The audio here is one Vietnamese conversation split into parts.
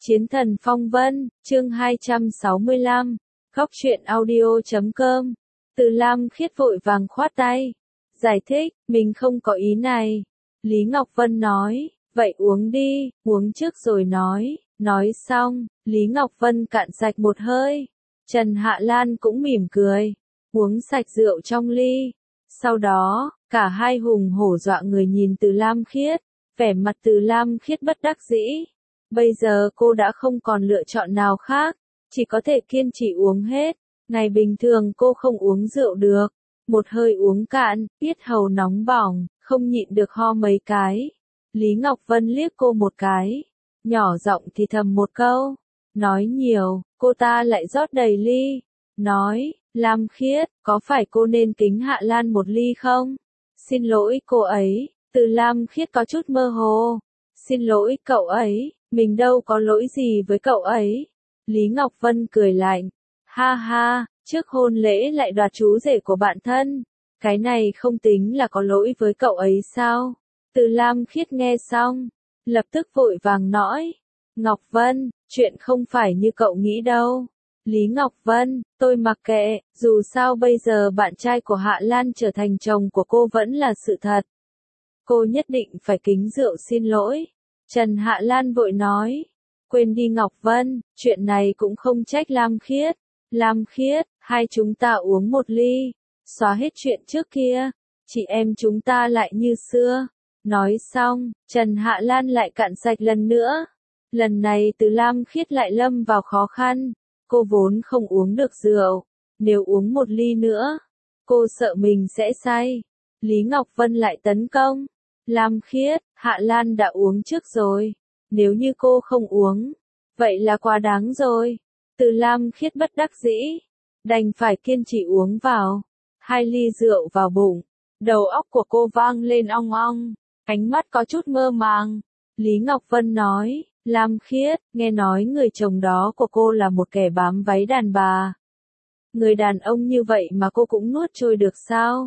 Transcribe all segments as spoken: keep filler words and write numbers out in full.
Chiến thần phong vân, chương hai trăm sáu mươi lăm, góc truyện audio chấm com. Từ Lam Khiết vội vàng khoát tay. Giải thích, mình không có ý này. Lý Ngọc Vân nói, vậy uống đi, uống trước rồi nói. Nói xong, Lý Ngọc Vân cạn sạch một hơi. Trần Hạ Lan cũng mỉm cười, uống sạch rượu trong ly. Sau đó, cả hai hùng hổ dọa người nhìn Từ Lam Khiết, vẻ mặt Từ Lam Khiết bất đắc dĩ. Bây giờ cô đã không còn lựa chọn nào khác, chỉ có thể kiên trì uống hết. Ngày bình thường cô không uống rượu được, một hơi uống cạn, yết hầu nóng bỏng, không nhịn được ho mấy cái. Lý Ngọc Vân liếc cô một cái, nhỏ giọng thì thầm một câu, nói nhiều, cô ta lại rót đầy ly, nói, Lam Khiết, có phải cô nên kính Hạ Lan một ly không? Xin lỗi cô ấy. Từ Lam Khiết có chút mơ hồ, xin lỗi cậu ấy, mình đâu có lỗi gì với cậu ấy. Lý Ngọc Vân cười lạnh, ha ha, trước hôn lễ lại đoạt chú rể của bạn thân, cái này không tính là có lỗi với cậu ấy sao? Từ Lam Khiết nghe xong, lập tức vội vàng nói, Ngọc Vân, chuyện không phải như cậu nghĩ đâu. Lý Ngọc Vân, tôi mặc kệ, dù sao bây giờ bạn trai của Hạ Lan trở thành chồng của cô vẫn là sự thật. Cô nhất định phải kính rượu xin lỗi. Trần Hạ Lan vội nói, quên đi Ngọc Vân, chuyện này cũng không trách Lam Khiết. Lam Khiết, hai chúng ta uống một ly, xóa hết chuyện trước kia, chị em chúng ta lại như xưa. Nói xong, Trần Hạ Lan lại cạn sạch lần nữa. Lần này Từ Lam Khiết lại lâm vào khó khăn, cô vốn không uống được rượu, nếu uống một ly nữa, cô sợ mình sẽ say. Lý Ngọc Vân lại tấn công, Lam Khiết, Hạ Lan đã uống trước rồi, nếu như cô không uống, vậy là quá đáng rồi. Từ Lam Khiết bất đắc dĩ, đành phải kiên trì uống vào, hai ly rượu vào bụng, đầu óc của cô vang lên ong ong, ánh mắt có chút mơ màng. Lý Ngọc Vân nói, Lam Khiết, nghe nói người chồng đó của cô là một kẻ bám váy đàn bà. Người đàn ông như vậy mà cô cũng nuốt trôi được sao?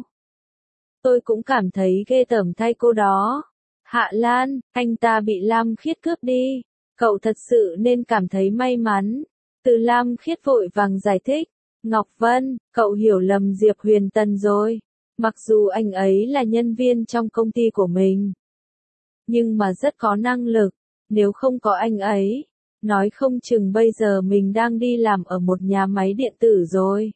Tôi cũng cảm thấy ghê tởm thay cô đó. Hạ Lan, anh ta bị Lam Khiết cướp đi. Cậu thật sự nên cảm thấy may mắn. Từ Lam Khiết vội vàng giải thích. Ngọc Vân, cậu hiểu lầm Diệp Huyền Tần rồi. Mặc dù anh ấy là nhân viên trong công ty của mình, nhưng mà rất có năng lực. Nếu không có anh ấy, nói không chừng bây giờ mình đang đi làm ở một nhà máy điện tử rồi.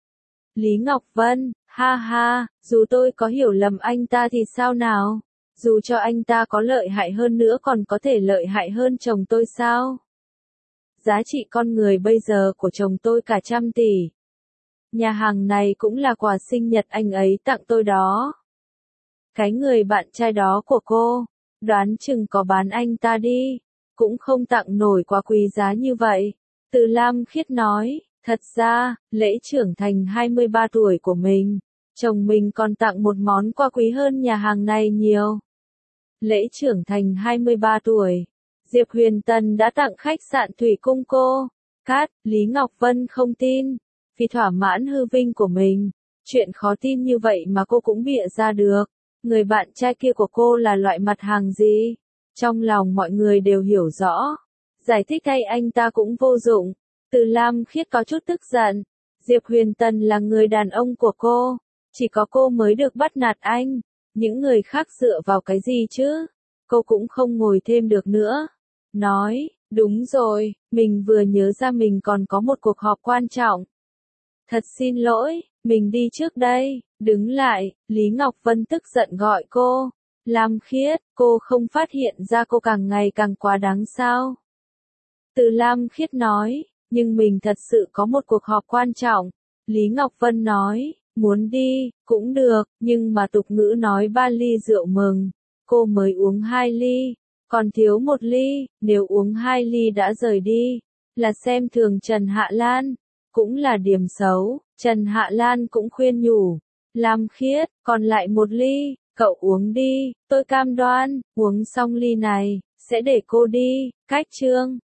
Lý Ngọc Vân, ha ha, dù tôi có hiểu lầm anh ta thì sao nào? Dù cho anh ta có lợi hại hơn nữa còn có thể lợi hại hơn chồng tôi sao? Giá trị con người bây giờ của chồng tôi cả trăm tỷ. Nhà hàng này cũng là quà sinh nhật anh ấy tặng tôi đó. Cái người bạn trai đó của cô, đoán chừng có bán anh ta đi, cũng không tặng nổi quá quý giá như vậy. Từ Lam Khiết nói, thật ra, lễ trưởng thành hai mươi ba tuổi của mình, chồng mình còn tặng một món quà quý hơn nhà hàng này nhiều. Lễ trưởng thành hai mươi ba tuổi, Diệp Huyền Tần đã tặng khách sạn Thủy Cung cô. Cát, Lý Ngọc Vân không tin, vì thỏa mãn hư vinh của mình, chuyện khó tin như vậy mà cô cũng bịa ra được. Người bạn trai kia của cô là loại mặt hàng gì? Trong lòng mọi người đều hiểu rõ. Giải thích thay anh ta cũng vô dụng. Từ Lam Khiết có chút tức giận. Diệp Huyền Tần là người đàn ông của cô. Chỉ có cô mới được bắt nạt anh. Những người khác dựa vào cái gì chứ? Cô cũng không ngồi thêm được nữa. Nói, đúng rồi, mình vừa nhớ ra mình còn có một cuộc họp quan trọng. Thật xin lỗi, mình đi trước đây. Đứng lại, Lý Ngọc Vân tức giận gọi cô. Lam Khiết, cô không phát hiện ra cô càng ngày càng quá đáng sao? Từ Lam Khiết nói, nhưng mình thật sự có một cuộc họp quan trọng. Lý Ngọc Vân nói, muốn đi, cũng được, nhưng mà tục ngữ nói ba ly rượu mừng. Cô mới uống hai ly, còn thiếu một ly, nếu uống hai ly đã rời đi, là xem thường Trần Hạ Lan, cũng là điểm xấu. Trần Hạ Lan cũng khuyên nhủ, Lam Khiết, còn lại một ly, cậu uống đi, tôi cam đoan, uống xong ly này, sẽ để cô đi. Cách chương